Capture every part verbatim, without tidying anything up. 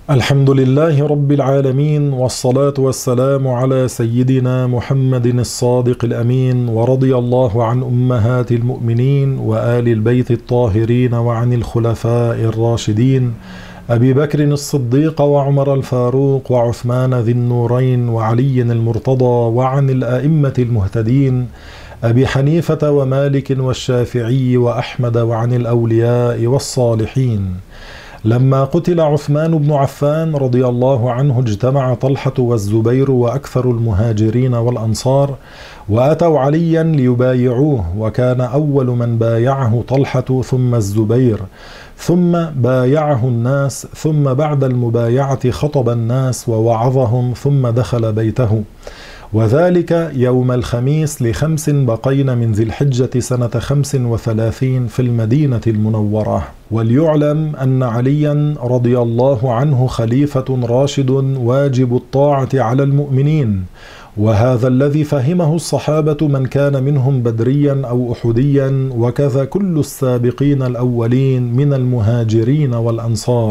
الحمد لله رب العالمين، والصلاة والسلام على سيدنا محمد الصادق الأمين، ورضي الله عن أمهات المؤمنين وآل البيت الطاهرين وعن الخلفاء الراشدين أبي بكر الصديق وعمر الفاروق وعثمان ذي النورين وعلي المرتضى، وعن الأئمة المهتدين أبي حنيفة ومالك والشافعي وأحمد، وعن الأولياء والصالحين. لما قتل عثمان بن عفان رضي الله عنه اجتمع طلحة والزبير وأكثر المهاجرين والأنصار وأتوا عليا ليبايعوه، وكان أول من بايعه طلحة ثم الزبير، ثم بايعه الناس، ثم بعد المبايعة خطب الناس ووعظهم ثم دخل بيته، وذلك يوم الخميس لخمس بقين من ذي الحجة سنة خمس وثلاثين في المدينة المنورة. وليعلم أن عليا رضي الله عنه خليفة راشد واجب الطاعة على المؤمنين، وهذا الذي فهمه الصحابة من كان منهم بدريا أو أحديا، وكذا كل السابقين الأولين من المهاجرين والأنصار.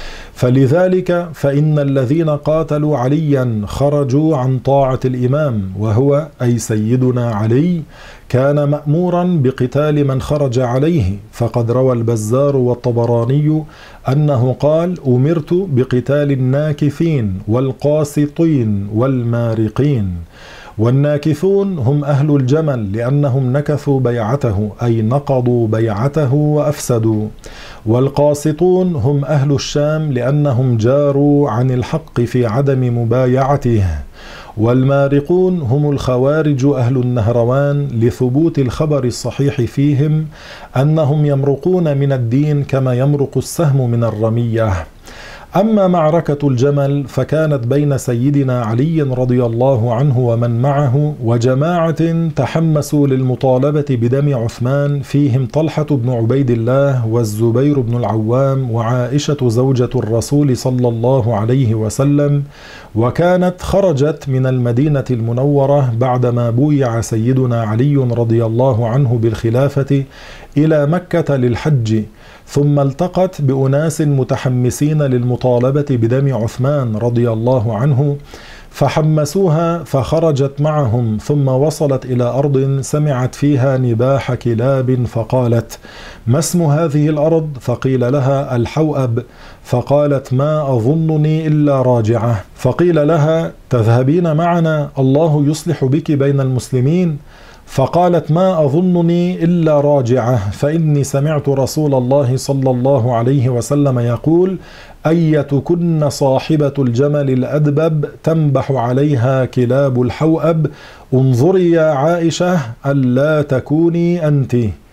فلذلك فإن الذين قاتلوا عليا خرجوا عن طاعة الإمام، وهو أي سيدنا علي كان مأمورا بقتال من خرج عليه، فقد روى البزار والطبراني أنه قال: أمرت بقتال الناكثين والقاسطين والمارقين. والناكثون هم أهل الجمل لأنهم نكثوا بيعته، أي نقضوا بيعته وأفسدوا. والقاسطون هم أهل الشام لأنهم جاروا عن الحق في عدم مبايعته. والمارقون هم الخوارج أهل النهروان لثبوت الخبر الصحيح فيهم أنهم يمرقون من الدين كما يمرق السهم من الرمية. أما معركة الجمل فكانت بين سيدنا علي رضي الله عنه ومن معه وجماعة تحمسوا للمطالبة بدم عثمان، فيهم طلحة بن عبيد الله والزبير بن العوام وعائشة زوجة الرسول صلى الله عليه وسلم، وكانت خرجت من المدينة المنورة بعدما بويع سيدنا علي رضي الله عنه بالخلافة إلى مكة للحج، ثم التقت بأناس متحمسين للمطالبة بدم عثمان رضي الله عنه فحمسوها فخرجت معهم، ثم وصلت إلى أرض سمعت فيها نباح كلاب، فقالت: ما اسم هذه الأرض؟ فقيل لها: الحوأب. فقالت: ما أظنني إلا راجعة. فقيل لها: تذهبين معنا، الله يصلح بك بين المسلمين. فقالت: ما أظنني إلا راجعة، فإني سمعت رسول الله صلى الله عليه وسلم يقول: أيتكن صاحبة الجمل الأدبب تنبح عليها كلاب الحوأب، انظري يا عائشة ألا تكوني أنت.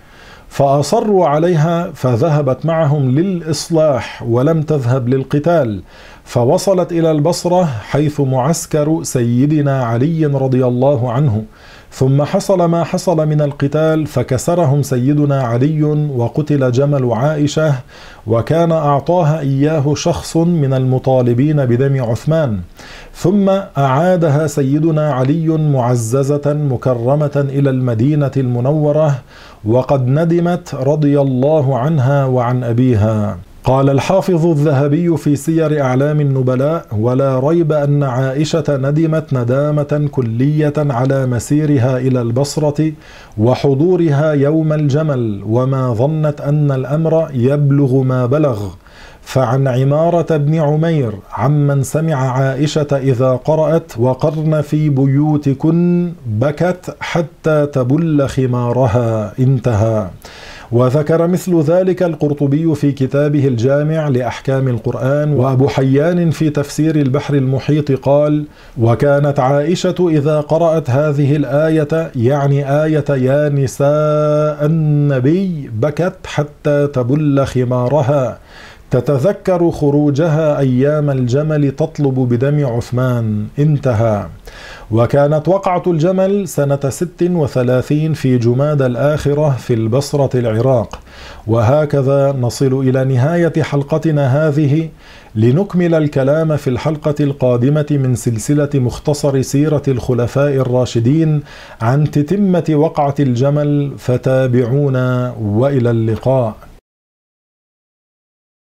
فأصروا عليها فذهبت معهم للإصلاح ولم تذهب للقتال، فوصلت إلى البصرة حيث معسكر سيدنا علي رضي الله عنه، ثم حصل ما حصل من القتال فكسرهم سيدنا علي وقتل جمل عائشة، وكان أعطاها إياه شخص من المطالبين بدم عثمان، ثم أعادها سيدنا علي معززة مكرمة إلى المدينة المنورة، وقد ندمت رضي الله عنها وعن أبيها. قال الحافظ الذهبي في سير أعلام النبلاء: ولا ريب أن عائشة ندمت ندامة كلية على مسيرها إلى البصرة وحضورها يوم الجمل، وما ظنت أن الأمر يبلغ ما بلغ. فعن عمارة بن عمير عمن سمع عائشة إذا قرأت: وقرن في بيوتكن بكت حتى تبل خمارها، انتهى. وذكر مثل ذلك القرطبي في كتابه الجامع لأحكام القرآن، وأبو حيان في تفسير البحر المحيط قال: وكانت عائشة إذا قرأت هذه الآية، يعني آية يا نساء النبي، بكت حتى تبل خمارها، تتذكر خروجها أيام الجمل تطلب بدم عثمان، انتهى. وكانت وقعة الجمل سنة ست وثلاثين في جماد الآخرة في البصرة العراق. وهكذا نصل إلى نهاية حلقتنا هذه، لنكمل الكلام في الحلقة القادمة من سلسلة مختصر سيرة الخلفاء الراشدين عن تتمة وقعة الجمل، فتابعونا وإلى اللقاء.